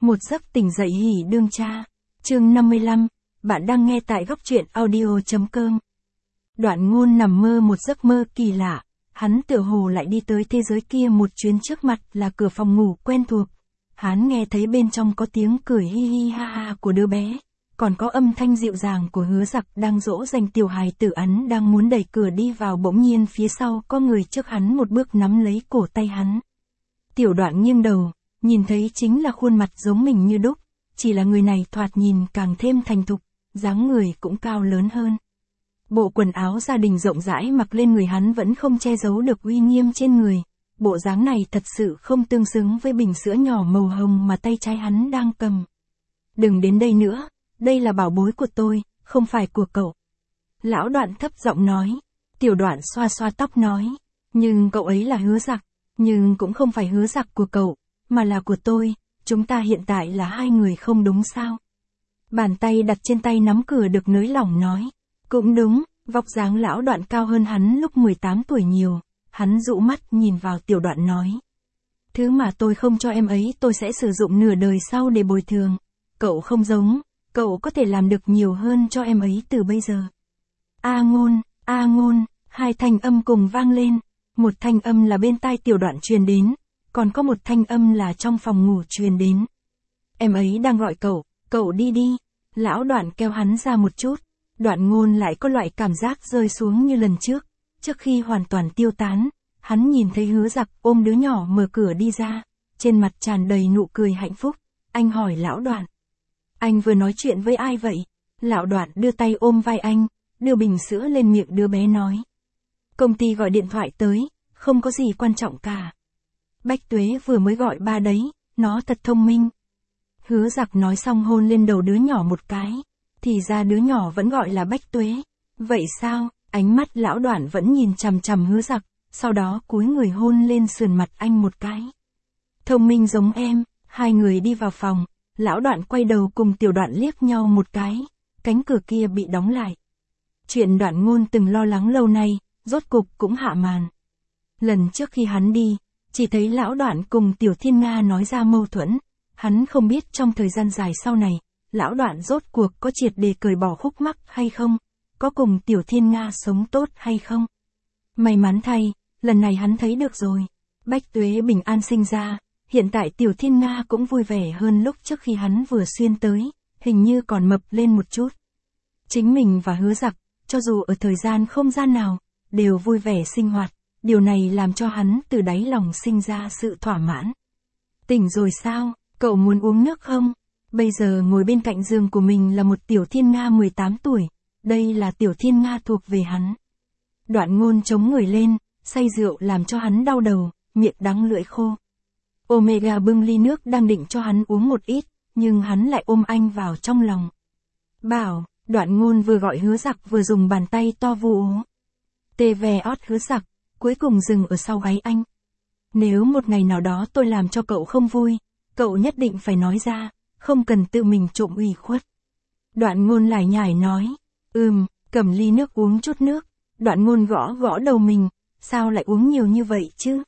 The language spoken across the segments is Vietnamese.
Một giấc tỉnh dậy hỉ đương cha. Chương 55, bạn đang nghe tại góc truyện audio.com. Đoạn Ngôn nằm mơ một giấc mơ kỳ lạ, hắn tựa hồ lại đi tới thế giới kia một chuyến, trước mặt là cửa phòng ngủ quen thuộc. Hắn nghe thấy bên trong có tiếng cười hi hi ha ha của đứa bé, còn có âm thanh dịu dàng của Hứa Giặc đang dỗ dành tiểu hài tử. Hắn đang muốn đẩy cửa đi vào, bỗng nhiên phía sau có người trước hắn một bước nắm lấy cổ tay hắn. Tiểu Đoạn nghiêng đầu, nhìn thấy chính là khuôn mặt giống mình như đúc, chỉ là người này thoạt nhìn càng thêm thành thục, dáng người cũng cao lớn hơn. Bộ quần áo gia đình rộng rãi mặc lên người hắn vẫn không che giấu được uy nghiêm trên người. Bộ dáng này thật sự không tương xứng với bình sữa nhỏ màu hồng mà tay trái hắn đang cầm. Đừng đến đây nữa, đây là bảo bối của tôi, không phải của cậu. Lão Đoạn thấp giọng nói. Tiểu Đoạn xoa xoa tóc nói, nhưng cậu ấy là Hứa Giặc, nhưng cũng không phải Hứa Giặc của cậu, mà là của tôi, chúng ta hiện tại là hai người không đúng sao? Bàn tay đặt trên tay nắm cửa được nới lỏng nói, cũng đúng. Vóc dáng Lão Đoạn cao hơn hắn lúc 18 tuổi nhiều, hắn dụ mắt nhìn vào Tiểu Đoạn nói. Thứ mà tôi không cho em ấy tôi sẽ sử dụng nửa đời sau để bồi thường. Cậu không giống, cậu có thể làm được nhiều hơn cho em ấy từ bây giờ. A Ngôn, hai thanh âm cùng vang lên. Một thanh âm là bên tai Tiểu Đoạn truyền đến, còn có một thanh âm là trong phòng ngủ truyền đến. Em ấy đang gọi cậu đi đi. Lão Đoạn kéo hắn ra một chút. Đoạn Ngôn lại có loại cảm giác rơi xuống như lần trước. Trước khi hoàn toàn tiêu tán, hắn nhìn thấy Hứa Giặc ôm đứa nhỏ mở cửa đi ra, trên mặt tràn đầy nụ cười hạnh phúc. Anh hỏi Lão Đoạn, anh vừa nói chuyện với ai vậy? Lão Đoạn đưa tay ôm vai anh, đưa bình sữa lên miệng đứa bé nói. Công ty gọi điện thoại tới, không có gì quan trọng cả. Bách Tuế vừa mới gọi ba đấy, nó thật thông minh. Hứa Giặc nói xong hôn lên đầu đứa nhỏ một cái. Thì ra đứa nhỏ vẫn gọi là Bách Tuế. Vậy sao? Ánh mắt Lão Đoạn vẫn nhìn chằm chằm Hứa Giặc, sau đó cúi người hôn lên sườn mặt anh một cái. Thông minh giống em. Hai người đi vào phòng, Lão Đoạn quay đầu cùng Tiểu Đoạn liếc nhau một cái, cánh cửa kia bị đóng lại. Chuyện Đoạn Ngôn từng lo lắng lâu nay, rốt cục cũng hạ màn. Lần trước khi hắn đi, chỉ thấy Lão Đoạn cùng Tiểu Thiên Nga nói ra mâu thuẫn, hắn không biết trong thời gian dài sau này, Lão Đoạn rốt cuộc có triệt để cởi bỏ khúc mắc hay không, có cùng Tiểu Thiên Nga sống tốt hay không. May mắn thay, lần này hắn thấy được rồi. Bách Tuế bình an sinh ra, hiện tại Tiểu Thiên Nga cũng vui vẻ hơn lúc trước khi hắn vừa xuyên tới, hình như còn mập lên một chút. Chính mình và Hứa Giặc, cho dù ở thời gian không gian nào, đều vui vẻ sinh hoạt, điều này làm cho hắn từ đáy lòng sinh ra sự thỏa mãn. Tỉnh rồi sao, cậu muốn uống nước không? Bây giờ ngồi bên cạnh giường của mình là một Tiểu Thiên Nga 18 tuổi, đây là Tiểu Thiên Nga thuộc về hắn. Đoạn Ngôn chống người lên, say rượu làm cho hắn đau đầu, miệng đắng lưỡi khô. Omega bưng ly nước đang định cho hắn uống một ít, nhưng hắn lại ôm anh vào trong lòng. Bảo, Đoạn Ngôn vừa gọi Hứa Giặc vừa dùng bàn tay to vú tê ve ót Hứa Giặc, cuối cùng dừng ở sau gáy anh. Nếu một ngày nào đó tôi làm cho cậu không vui, cậu nhất định phải nói ra, không cần tự mình trộm ủy khuất. Đoạn Ngôn lải nhải nói, cầm ly nước uống chút nước. Đoạn Ngôn gõ gõ đầu mình, sao lại uống nhiều như vậy chứ?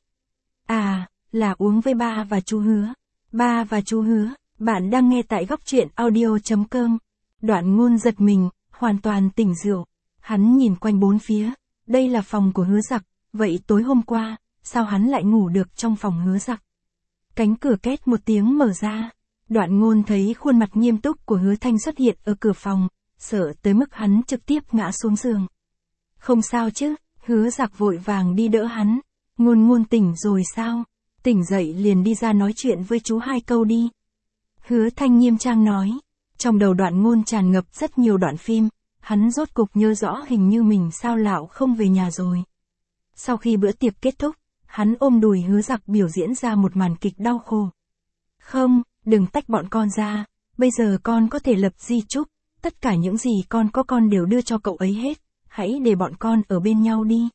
À, là uống với ba và chú Hứa. Ba và chú Hứa, bạn đang nghe tại góc truyện audio.com. Đoạn Ngôn giật mình, hoàn toàn tỉnh rượu. Hắn nhìn quanh bốn phía, đây là phòng của Hứa Giặc, vậy tối hôm qua, sao hắn lại ngủ được trong phòng Hứa Giặc? Cánh cửa két một tiếng mở ra. Đoạn Ngôn thấy khuôn mặt nghiêm túc của Hứa Thanh xuất hiện ở cửa phòng, sợ tới mức hắn trực tiếp ngã xuống giường. Không sao chứ? Hứa Giặc vội vàng đi đỡ hắn. Ngôn tỉnh rồi sao? Tỉnh dậy liền đi ra nói chuyện với chú hai câu đi. Hứa Thanh nghiêm trang nói. Trong đầu Đoạn Ngôn tràn ngập rất nhiều đoạn phim, hắn rốt cục nhớ rõ hình như mình sao lạo không về nhà rồi. Sau khi bữa tiệc kết thúc, hắn ôm đùi Hứa Giặc biểu diễn ra một màn kịch đau khổ. Không, đừng tách bọn con ra, bây giờ con có thể lập di chúc, tất cả những gì con có con đều đưa cho cậu ấy hết, hãy để bọn con ở bên nhau đi.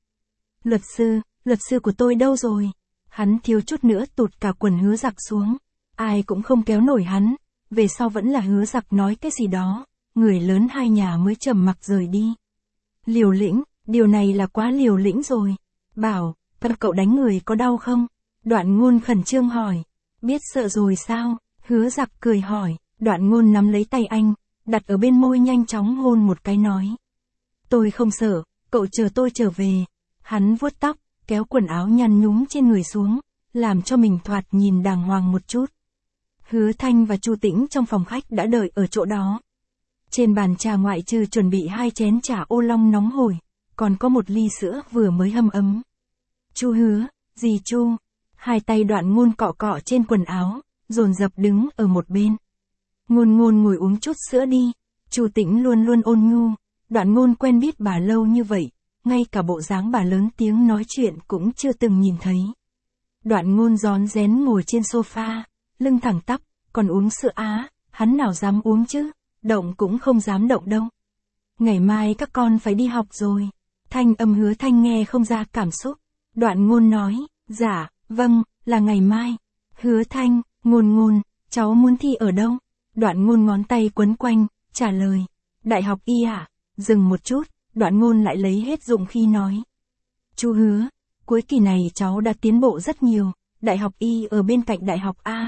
Luật sư của tôi đâu rồi? Hắn thiếu chút nữa tụt cả quần Hứa Giặc xuống, ai cũng không kéo nổi hắn, về sau vẫn là Hứa Giặc nói cái gì đó, người lớn hai nhà mới trầm mặc rời đi. Liều lĩnh, điều này là quá liều lĩnh rồi. Bảo, cậu đánh người có đau không? Đoạn Ngôn khẩn trương hỏi. Biết sợ rồi sao? Hứa Giặc cười hỏi, Đoạn Ngôn nắm lấy tay anh, đặt ở bên môi nhanh chóng hôn một cái nói. Tôi không sợ, cậu chờ tôi trở về. Hắn vuốt tóc, kéo quần áo nhăn nhúm trên người xuống, làm cho mình thoạt nhìn đàng hoàng một chút. Hứa Thanh và Chu Tĩnh trong phòng khách đã đợi ở chỗ đó. Trên bàn trà ngoại trừ chuẩn bị 2 chén trà ô long nóng hổi, còn có một ly sữa vừa mới hâm ấm. Chu Hứa, dì Chu, 2 tay Đoạn Ngôn cọ cọ trên quần áo, dồn dập đứng ở một bên. Ngôn Ngôn ngồi uống chút sữa đi. Chu Tĩnh luôn luôn ôn nhu, Đoạn Ngôn quen biết bà lâu như vậy, ngay cả bộ dáng bà lớn tiếng nói chuyện cũng chưa từng nhìn thấy. Đoạn Ngôn rón rén ngồi trên sofa, lưng thẳng tắp, còn uống sữa á, hắn nào dám uống chứ, động cũng không dám động đâu. Ngày mai các con phải đi học rồi. Thanh âm Hứa Thanh nghe không ra cảm xúc. Đoạn Ngôn nói, dạ, vâng, là ngày mai. Hứa Thanh, Ngôn, cháu muốn thi ở đâu? Đoạn Ngôn ngón tay quấn quanh, trả lời, Đại học Y à? Dừng một chút, Đoạn Ngôn lại lấy hết dụng khi nói. Chu Hứa, cuối kỳ này cháu đã tiến bộ rất nhiều, Đại học Y ở bên cạnh Đại học A.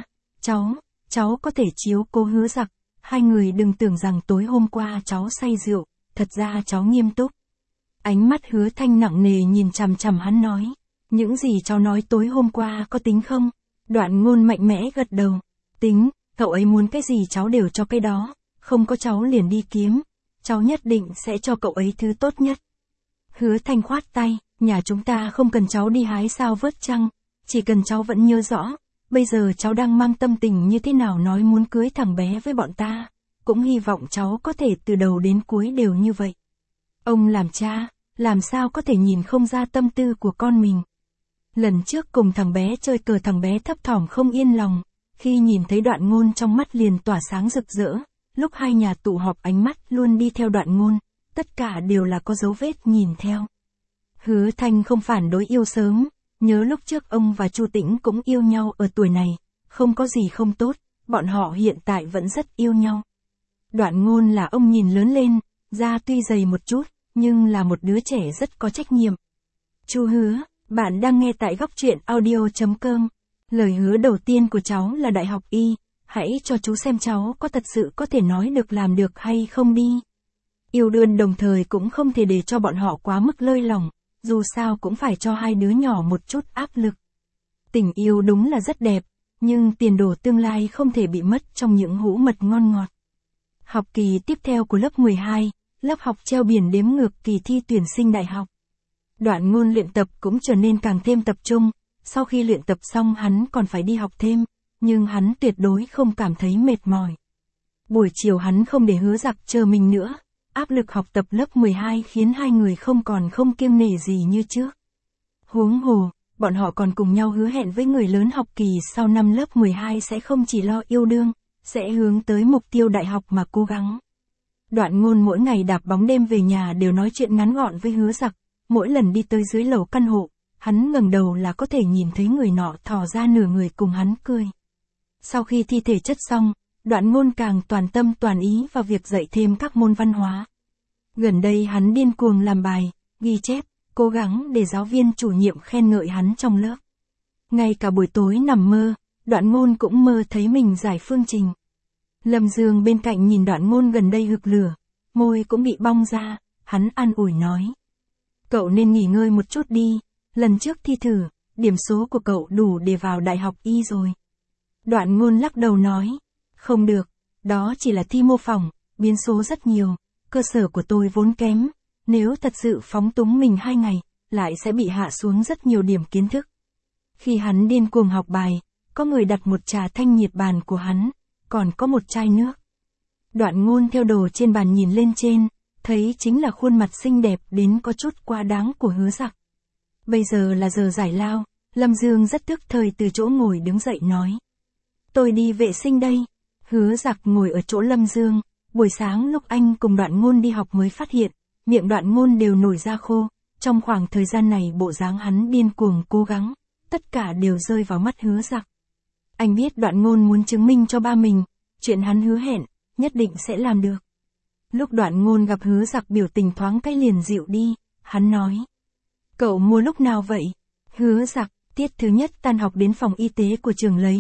Cháu có thể chiếu cố Hứa Giặc, 2 người đừng tưởng rằng tối hôm qua cháu say rượu, thật ra cháu nghiêm túc. Ánh mắt Hứa Thanh nặng nề nhìn chằm chằm hắn nói, những gì cháu nói tối hôm qua có tính không? Đoạn Ngôn mạnh mẽ gật đầu, tính, cậu ấy muốn cái gì cháu đều cho cái đó, không có cháu liền đi kiếm, cháu nhất định sẽ cho cậu ấy thứ tốt nhất. Hứa Thanh khoát tay, nhà chúng ta không cần cháu đi hái sao vớt trăng, chỉ cần cháu vẫn nhớ rõ, bây giờ cháu đang mang tâm tình như thế nào nói muốn cưới thằng bé với bọn ta, cũng hy vọng cháu có thể từ đầu đến cuối đều như vậy. Ông làm cha, làm sao có thể nhìn không ra tâm tư của con mình. Lần trước cùng thằng bé chơi cờ thằng bé thấp thỏm không yên lòng, khi nhìn thấy Đoạn Ngôn trong mắt liền tỏa sáng rực rỡ, lúc 2 nhà tụ họp ánh mắt luôn đi theo Đoạn Ngôn, tất cả đều là có dấu vết nhìn theo. Hứa Thanh không phản đối yêu sớm, nhớ lúc trước ông và Chu Tĩnh cũng yêu nhau ở tuổi này, không có gì không tốt, bọn họ hiện tại vẫn rất yêu nhau. Đoạn Ngôn là ông nhìn lớn lên, da tuy dày một chút, nhưng là một đứa trẻ rất có trách nhiệm. Chu Hứa, bạn đang nghe tại góc truyện audio.com. Lời hứa đầu tiên của cháu là Đại học Y, hãy cho chú xem cháu có thật sự có thể nói được làm được hay không đi. Yêu đương đồng thời cũng không thể để cho bọn họ quá mức lơi lỏng, dù sao cũng phải cho 2 đứa nhỏ một chút áp lực. Tình yêu đúng là rất đẹp, nhưng tiền đồ tương lai không thể bị mất trong những hũ mật ngon ngọt. Học kỳ tiếp theo của lớp 12, lớp học treo biển đếm ngược kỳ thi tuyển sinh đại học. Đoạn Ngôn luyện tập cũng trở nên càng thêm tập trung, sau khi luyện tập xong hắn còn phải đi học thêm, nhưng hắn tuyệt đối không cảm thấy mệt mỏi. Buổi chiều hắn không để Hứa Giặc chờ mình nữa, áp lực học tập lớp 12 khiến 2 người không kiêng nể gì như trước. Huống hồ, bọn họ còn cùng nhau hứa hẹn với người lớn học kỳ sau năm lớp 12 sẽ không chỉ lo yêu đương, sẽ hướng tới mục tiêu đại học mà cố gắng. Đoạn Ngôn mỗi ngày đạp bóng đêm về nhà đều nói chuyện ngắn gọn với Hứa Giặc, mỗi lần đi tới dưới lầu căn hộ, hắn ngẩng đầu là có thể nhìn thấy người nọ thò ra nửa người cùng hắn cười. Sau khi thi thể chất xong, Đoạn Ngôn càng toàn tâm toàn ý vào việc dạy thêm các môn văn hóa. Gần đây hắn điên cuồng làm bài, ghi chép, cố gắng để giáo viên chủ nhiệm khen ngợi hắn trong lớp. Ngay cả buổi tối nằm mơ, Đoạn Ngôn cũng mơ thấy mình giải phương trình. Lâm Dương bên cạnh nhìn Đoạn Ngôn gần đây hực lửa, môi cũng bị bong ra, hắn an ủi nói. Cậu nên nghỉ ngơi một chút đi, lần trước thi thử, điểm số của cậu đủ để vào Đại học Y rồi. Đoạn Ngôn lắc đầu nói, không được, đó chỉ là thi mô phỏng, biến số rất nhiều, cơ sở của tôi vốn kém, nếu thật sự phóng túng mình 2 ngày, lại sẽ bị hạ xuống rất nhiều điểm kiến thức. Khi hắn điên cuồng học bài, có người đặt một trà thanh nhiệt bàn của hắn, còn có một chai nước. Đoạn Ngôn theo đồ trên bàn nhìn lên trên, thấy chính là khuôn mặt xinh đẹp đến có chút quá đáng của Hứa Giặc. Bây giờ là giờ giải lao, Lâm Dương rất tức thời từ chỗ ngồi đứng dậy nói. Tôi đi vệ sinh đây. Hứa Giặc ngồi ở chỗ Lâm Dương, buổi sáng lúc anh cùng Đoạn Ngôn đi học mới phát hiện, miệng Đoạn Ngôn đều nổi ra khô, trong khoảng thời gian này bộ dáng hắn điên cuồng cố gắng, tất cả đều rơi vào mắt Hứa Giặc. Anh biết Đoạn Ngôn muốn chứng minh cho ba mình, chuyện hắn hứa hẹn, nhất định sẽ làm được. Lúc Đoạn Ngôn gặp Hứa Giặc biểu tình thoáng cái liền dịu đi, hắn nói. Cậu mua lúc nào vậy? Hứa Giặc, tiết thứ nhất tan học đến phòng y tế của trường lấy,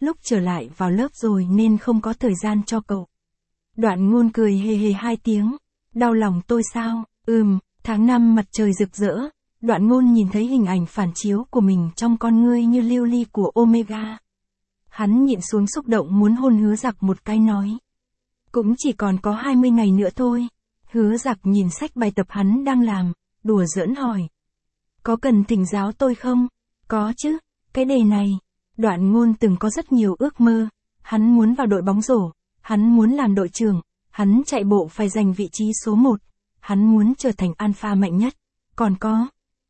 lúc trở lại vào lớp rồi nên không có thời gian cho cậu. Đoạn Ngôn cười hề hề 2 tiếng. Đau lòng tôi sao? Tháng 5 mặt trời rực rỡ. Đoạn Ngôn nhìn thấy hình ảnh phản chiếu của mình trong con ngươi như lưu ly của Omega. Hắn nhịn xuống xúc động muốn hôn Hứa Dặc một cái nói. Cũng chỉ còn có 20 ngày nữa thôi. Hứa Dặc nhìn sách bài tập hắn đang làm, đùa giỡn hỏi. Có cần thỉnh giáo tôi không? Có chứ, cái đề này. Đoạn Ngôn từng có rất nhiều ước mơ. Hắn muốn vào đội bóng rổ, hắn muốn làm đội trưởng, hắn chạy bộ phải giành vị trí số 1, hắn muốn trở thành alpha mạnh nhất. Còn có,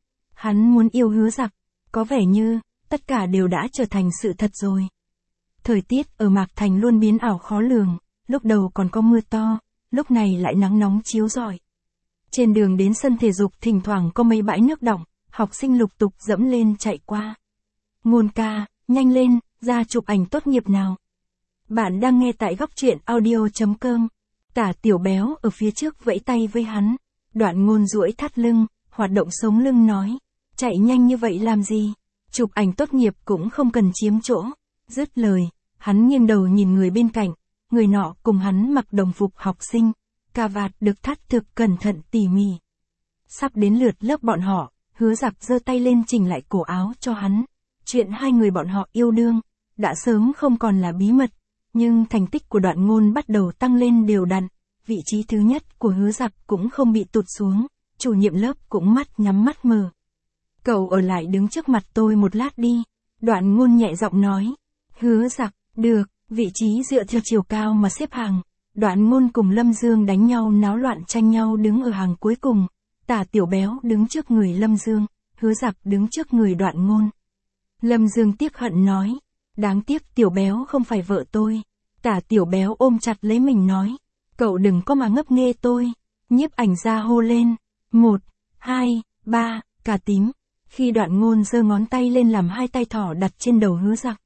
hắn muốn yêu Hứa Dặc. Có vẻ như, tất cả đều đã trở thành sự thật rồi. Thời tiết ở Mạc Thành luôn biến ảo khó lường, lúc đầu còn có mưa to, lúc này lại nắng nóng chiếu rọi. Trên đường đến sân thể dục thỉnh thoảng có mấy bãi nước đọng, học sinh lục tục dẫm lên chạy qua. Ngôn ca, nhanh lên, ra chụp ảnh tốt nghiệp nào. Bạn đang nghe tại góc truyện audio.com. Tả Tiểu Béo ở phía trước vẫy tay với hắn. Đoạn Ngôn duỗi thắt lưng, hoạt động sống lưng nói. Chạy nhanh như vậy làm gì? Chụp ảnh tốt nghiệp cũng không cần chiếm chỗ. Dứt lời, hắn nghiêng đầu nhìn người bên cạnh. Người nọ cùng hắn mặc đồng phục học sinh. Cà vạt được thắt thực cẩn thận tỉ mỉ. Sắp đến lượt lớp bọn họ, Hứa Dặc giơ tay lên chỉnh lại cổ áo cho hắn. Chuyện hai người bọn họ yêu đương, đã sớm không còn là bí mật. Nhưng thành tích của Đoạn Ngôn bắt đầu tăng lên đều đặn. Vị trí thứ nhất của Hứa Dặc cũng không bị tụt xuống. Chủ nhiệm lớp cũng mắt nhắm mắt mở. Cậu ở lại đứng trước mặt tôi một lát đi. Đoạn Ngôn nhẹ giọng nói. Hứa Dặc, được, vị trí dựa theo chiều cao mà xếp hàng. Đoạn Ngôn cùng Lâm Dương đánh nhau náo loạn tranh nhau đứng ở hàng cuối cùng. Tả Tiểu Béo đứng trước người Lâm Dương, Hứa Dặc đứng trước người Đoạn Ngôn. Lâm Dương tiếc hận nói. Đáng tiếc Tiểu Béo không phải vợ tôi. Tả Tiểu Béo ôm chặt lấy mình nói. Cậu đừng có mà ngấp nghê tôi. Nhiếp ảnh gia hô lên. 1, 2, 3, cà tím. Khi Đoạn Ngôn giơ ngón tay lên làm 2 tay thỏ đặt trên đầu Hứa Dặc.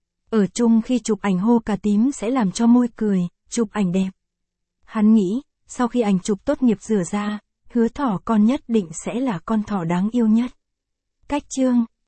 Ở chung khi chụp ảnh hô cà tím sẽ làm cho môi cười, chụp ảnh đẹp. Hắn nghĩ, sau khi ảnh chụp tốt nghiệp rửa ra, Hứa thỏ con nhất định sẽ là con thỏ đáng yêu nhất. Cách chương